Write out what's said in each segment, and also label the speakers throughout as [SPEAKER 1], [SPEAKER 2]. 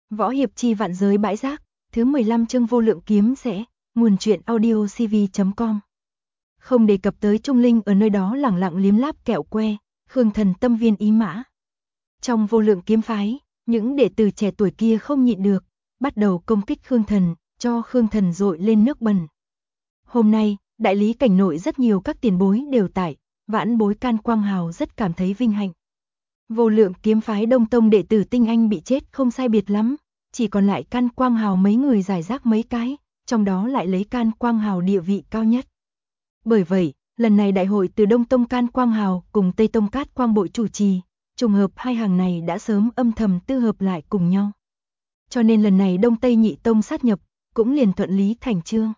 [SPEAKER 1] Võ hiệp chi vạn giới bãi rác, thứ 15 chương vô lượng kiếm rẽ, nguồn truyện audio cv.com. Không đề cập tới Trung Linh ở nơi đó lẳng lặng liếm láp kẹo que, Khương Thần tâm viên ý mã. Trong vô lượng kiếm phái, những đệ tử trẻ tuổi kia không nhịn được, bắt đầu công kích Khương Thần, cho Khương Thần dội lên nước bẩn. Hôm nay, đại lý cảnh nội rất nhiều các tiền bối đều tại, vãn bối Can Quang Hào rất cảm thấy vinh hạnh. Vô lượng kiếm phái Đông Tông đệ tử tinh anh bị chết không sai biệt lắm, chỉ còn lại Can Quang Hào mấy người giải rác mấy cái, trong đó lại lấy Can Quang Hào địa vị cao nhất. Bởi vậy, lần này đại hội từ Đông Tông Can Quang Hào cùng Tây Tông Cát Quang Bội chủ trì, trùng hợp hai hàng này đã sớm âm thầm tư hợp lại cùng nhau. Cho nên lần này Đông Tây nhị tông sát nhập, cũng liền thuận lý thành chương.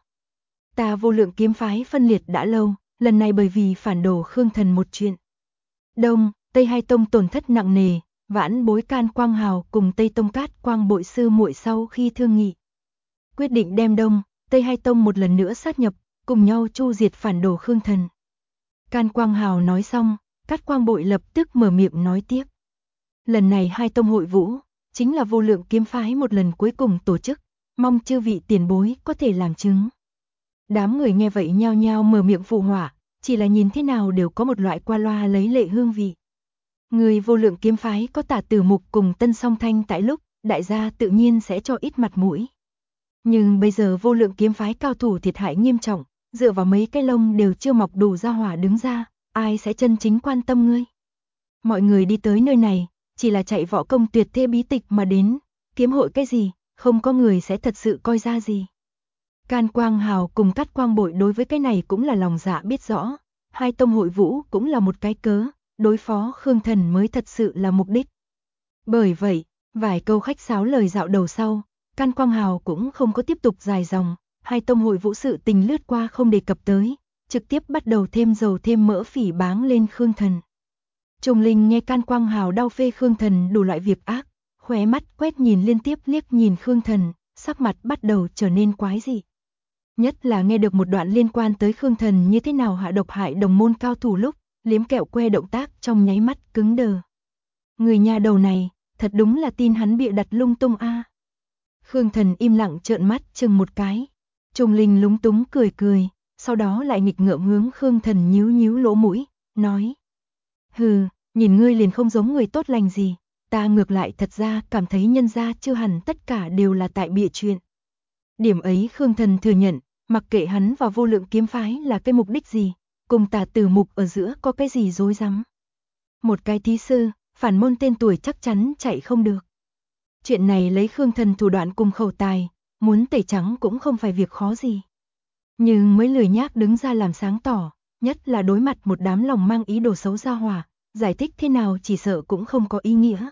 [SPEAKER 1] Ta vô lượng kiếm phái phân liệt đã lâu, lần này bởi vì phản đồ Khương Thần một chuyện. Đông, Tây hai tông tổn thất nặng nề, vãn bối Can Quang Hào cùng Tây Tông Cát Quang Bội sư muội sau khi thương nghị, quyết định đem Đông, Tây hai tông một lần nữa sát nhập, cùng nhau chu diệt phản đồ Khương Thần. Can Quang Hào nói xong, Cát Quang Bội lập tức mở miệng nói tiếp. Lần này hai tông hội vũ, chính là vô lượng kiếm phái một lần cuối cùng tổ chức, mong chư vị tiền bối có thể làm chứng. Đám người nghe vậy nhao nhao mở miệng phụ họa, chỉ là nhìn thế nào đều có một loại qua loa lấy lệ hương vị. Người vô lượng kiếm phái có Tả Tử Mục cùng Tân Song Thanh tại lúc, đại gia tự nhiên sẽ cho ít mặt mũi. Nhưng bây giờ vô lượng kiếm phái cao thủ thiệt hại nghiêm trọng, dựa vào mấy cái lông đều chưa mọc đủ ra hỏa đứng ra, ai sẽ chân chính quan tâm ngươi. Mọi người đi tới nơi này, chỉ là chạy võ công tuyệt thế bí tịch mà đến, kiếm hội cái gì, không có người sẽ thật sự coi ra gì. Can Quang Hào cùng Cát Quang Bội đối với cái này cũng là lòng dạ biết rõ, hai tông hội vũ cũng là một cái cớ, đối phó Khương Thần mới thật sự là mục đích. Bởi vậy, vài câu khách sáo lời dạo đầu sau, Can Quang Hào cũng không có tiếp tục dài dòng, hai tông hội vũ sự tình lướt qua không đề cập tới, trực tiếp bắt đầu thêm dầu thêm mỡ phỉ báng lên Khương Thần. Trung Linh nghe Can Quang Hào đau phê Khương Thần đủ loại việc ác, khóe mắt quét nhìn liên tiếp liếc nhìn Khương Thần, sắc mặt bắt đầu trở nên quái dị. Nhất là nghe được một đoạn liên quan tới Khương Thần như thế nào hạ độc hại đồng môn cao thủ lúc, liếm kẹo que động tác trong nháy mắt cứng đờ. Người nhà đầu này, thật đúng là tin hắn bịa đặt lung tung a. Khương Thần im lặng trợn mắt chừng một cái. Trung Linh lúng túng cười cười, sau đó lại nghịch ngợm hướng Khương Thần nhíu nhíu lỗ mũi, nói: "Hừ, nhìn ngươi liền không giống người tốt lành gì, ta ngược lại thật ra cảm thấy nhân gia chưa hẳn tất cả đều là tại bịa chuyện." Điểm ấy Khương Thần thừa nhận, mặc kệ hắn vào vô lượng kiếm phái là cái mục đích gì, cùng Tả Tử Mục ở giữa có cái gì rối rắm. Một cái thí sư, phản môn tên tuổi chắc chắn chạy không được. Chuyện này lấy Khương Thần thủ đoạn cùng khẩu tài, muốn tẩy trắng cũng không phải việc khó gì. Nhưng mới lười nhác đứng ra làm sáng tỏ, nhất là đối mặt một đám lòng mang ý đồ xấu ra hỏa, giải thích thế nào chỉ sợ cũng không có ý nghĩa.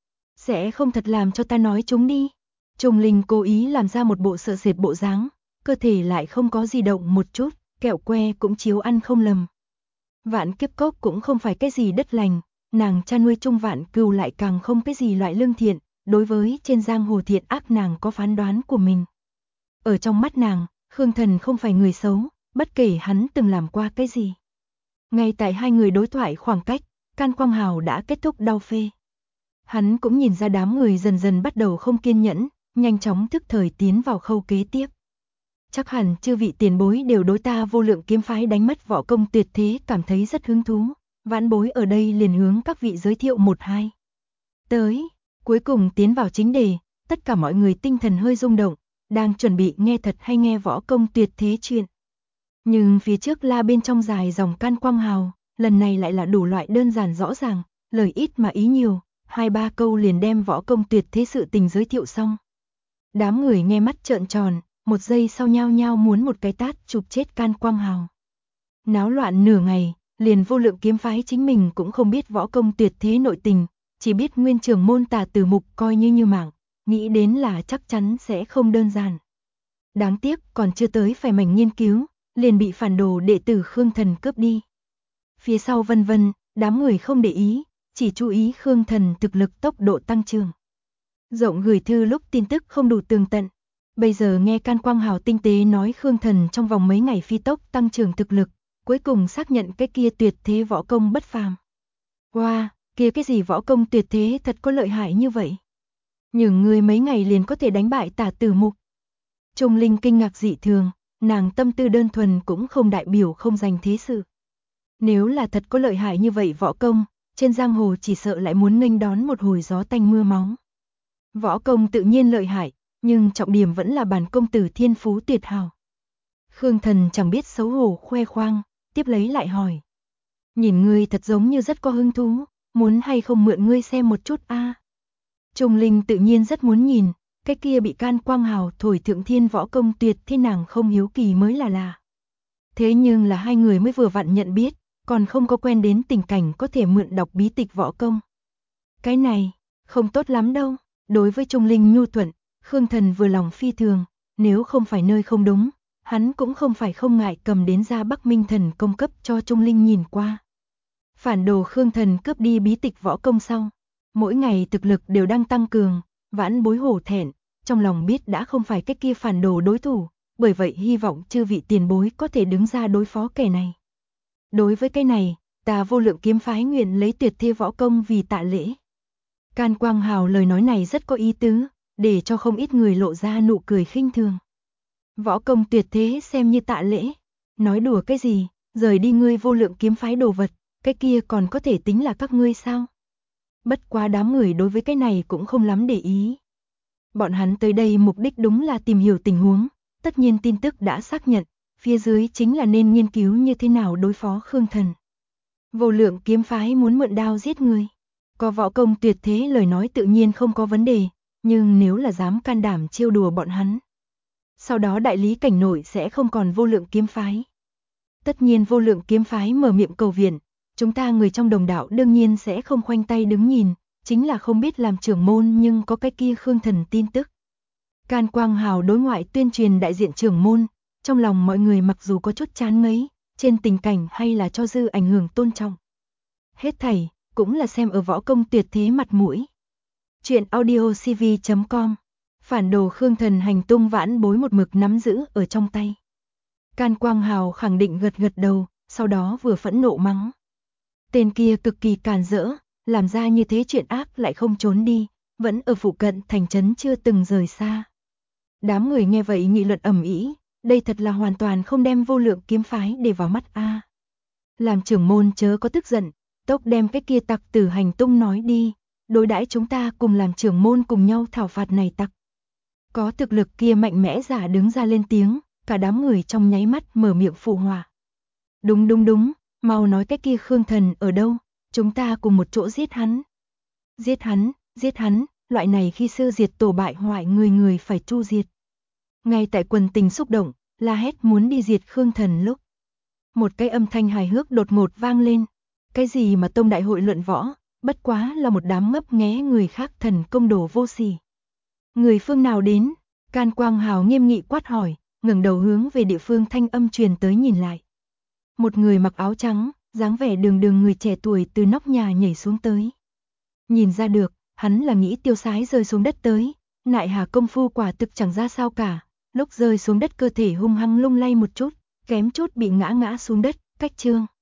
[SPEAKER 1] Sẽ không thật làm cho ta nói chúng đi. Trung Linh cố ý làm ra một bộ sợ sệt bộ dáng, cơ thể lại không có di động một chút, kẹo que cũng chiếu ăn không lầm. Vạn Kiếp Cốc cũng không phải cái gì đất lành, nàng cha nuôi Trung Vạn Cừu lại càng không cái gì loại lương thiện, đối với trên giang hồ thiện ác nàng có phán đoán của mình. Ở trong mắt nàng, Khương Thần không phải người xấu, bất kể hắn từng làm qua cái gì. Ngay tại hai người đối thoại khoảng cách, Can Quang Hào đã kết thúc đau phê. Hắn cũng nhìn ra đám người dần dần bắt đầu không kiên nhẫn, nhanh chóng thức thời tiến vào khâu kế tiếp. Chắc hẳn chư vị tiền bối đều đối ta vô lượng kiếm phái đánh mất võ công tuyệt thế cảm thấy rất hứng thú, vãn bối ở đây liền hướng các vị giới thiệu một hai. Tới, cuối cùng tiến vào chính đề, tất cả mọi người tinh thần hơi rung động, đang chuẩn bị nghe thật hay nghe võ công tuyệt thế chuyện. Nhưng phía trước la bên trong dài dòng Can Quang Hào, lần này lại là đủ loại đơn giản rõ ràng, lời ít mà ý nhiều, hai ba câu liền đem võ công tuyệt thế sự tình giới thiệu xong. Đám người nghe mắt trợn tròn, một giây sau nhao nhao muốn một cái tát chụp chết Can Quang Hào. Náo loạn nửa ngày, liền vô lượng kiếm phái chính mình cũng không biết võ công tuyệt thế nội tình, chỉ biết nguyên trưởng môn Tả Tử Mục coi như mạng, nghĩ đến là chắc chắn sẽ không đơn giản. Đáng tiếc còn chưa tới phải mảnh nghiên cứu, liền bị phản đồ đệ tử Khương Thần cướp đi. Phía sau vân vân, đám người không để ý, chỉ chú ý Khương Thần thực lực tốc độ tăng trưởng. Rộng gửi thư lúc tin tức không đủ tường tận, bây giờ nghe Can Quang Hào tinh tế nói Khương Thần trong vòng mấy ngày phi tốc tăng trưởng thực lực, cuối cùng xác nhận cái kia tuyệt thế võ công bất phàm. Wow, kia cái gì võ công tuyệt thế thật có lợi hại như vậy? Nhưng ngươi mấy ngày liền có thể đánh bại Tả Tử Mục. Trung Linh kinh ngạc dị thường, nàng tâm tư đơn thuần cũng không đại biểu không dành thế sự. Nếu là thật có lợi hại như vậy võ công, trên giang hồ chỉ sợ lại muốn nghênh đón một hồi gió tanh mưa máu. Võ công tự nhiên lợi hại, nhưng trọng điểm vẫn là bản công tử thiên phú tuyệt hảo. Khương Thần chẳng biết xấu hổ khoe khoang, tiếp lấy lại hỏi. Nhìn ngươi thật giống như rất có hứng thú, muốn hay không mượn ngươi xem một chút a? Trung Linh tự nhiên rất muốn nhìn, cái kia bị Can Quang Hào thổi thượng thiên võ công tuyệt thế nàng không hiếu kỳ mới là lạ. Thế nhưng là hai người mới vừa vặn nhận biết, còn không có quen đến tình cảnh có thể mượn đọc bí tịch võ công. Cái này, không tốt lắm đâu, đối với Trung Linh nhu thuận, Khương Thần vừa lòng phi thường, nếu không phải nơi không đúng, hắn cũng không phải không ngại cầm đến ra Bắc Minh Thần công cấp cho Trung Linh nhìn qua. Phản đồ Khương Thần cướp đi bí tịch võ công sau, mỗi ngày thực lực đều đang tăng cường, vãn bối hổ thẹn, trong lòng biết đã không phải cái kia phản đồ đối thủ, bởi vậy hy vọng chư vị tiền bối có thể đứng ra đối phó kẻ này. Đối với cái này, ta Vô Lượng Kiếm phái nguyện lấy tuyệt thế võ công vì tạ lễ. Can Quang Hào lời nói này rất có ý tứ, để cho không ít người lộ ra nụ cười khinh thường. Võ công tuyệt thế xem như tạ lễ, nói đùa cái gì, rời đi ngươi Vô Lượng Kiếm phái đồ vật, cái kia còn có thể tính là các ngươi sao? Bất quá đám người đối với cái này cũng không lắm để ý. Bọn hắn tới đây mục đích đúng là tìm hiểu tình huống, tất nhiên tin tức đã xác nhận, phía dưới chính là nên nghiên cứu như thế nào đối phó Khương Thần. Vô Lượng Kiếm phái muốn mượn đao giết người, có võ công tuyệt thế lời nói tự nhiên không có vấn đề, nhưng nếu là dám can đảm trêu đùa bọn hắn, sau đó đại lý cảnh nội sẽ không còn Vô Lượng Kiếm phái. Tất nhiên Vô Lượng Kiếm phái mở miệng cầu viện, chúng ta người trong đồng đạo đương nhiên sẽ không khoanh tay đứng nhìn, chính là không biết làm trưởng môn nhưng có cái kia Khương Thần tin tức. Can Quang Hào đối ngoại tuyên truyền đại diện trưởng môn, trong lòng mọi người mặc dù có chút chán ngấy, trên tình cảnh hay là cho dư ảnh hưởng tôn trọng. Hết thảy, cũng là xem ở võ công tuyệt thế mặt mũi. Chuyện audiocv.com, phản đồ Khương Thần hành tung vãn bối một mực nắm giữ ở trong tay. Can Quang Hào khẳng định gật gật đầu, sau đó vừa phẫn nộ mắng. Tên kia cực kỳ càn rỡ, làm ra như thế chuyện ác lại không trốn đi, vẫn ở phụ cận thành trấn chưa từng rời xa. Đám người nghe vậy nghị luận ầm ĩ, đây thật là hoàn toàn không đem Vô Lượng Kiếm phái để vào mắt a. Làm trưởng môn chớ có tức giận, tốc đem cái kia tặc tử hành tung nói đi, đối đãi chúng ta cùng làm trưởng môn cùng nhau thảo phạt này tặc. Có thực lực kia mạnh mẽ giả đứng ra lên tiếng, cả đám người trong nháy mắt mở miệng phụ họa. Đúng đúng đúng, mau nói cái kia Khương Thần ở đâu, chúng ta cùng một chỗ giết hắn. Giết hắn, loại này khi sư diệt tổ bại hoại người người phải tru diệt. Ngay tại quần tình xúc động, la hét muốn đi diệt Khương Thần lúc. Một cái âm thanh hài hước đột ngột vang lên. Cái gì mà tông đại hội luận võ, bất quá là một đám ngấp nghé người khác thần công đồ vô sỉ. Người phương nào đến? Can Quang Hào nghiêm nghị quát hỏi, ngẩng đầu hướng về địa phương thanh âm truyền tới nhìn lại. Một người mặc áo trắng, dáng vẻ đường đường người trẻ tuổi từ nóc nhà nhảy xuống tới. Nhìn ra được, hắn là nghĩ tiêu sái rơi xuống đất tới, nại hà công phu quả thực chẳng ra sao cả, lúc rơi xuống đất cơ thể hung hăng lung lay một chút, kém chút bị ngã xuống đất, cách chương.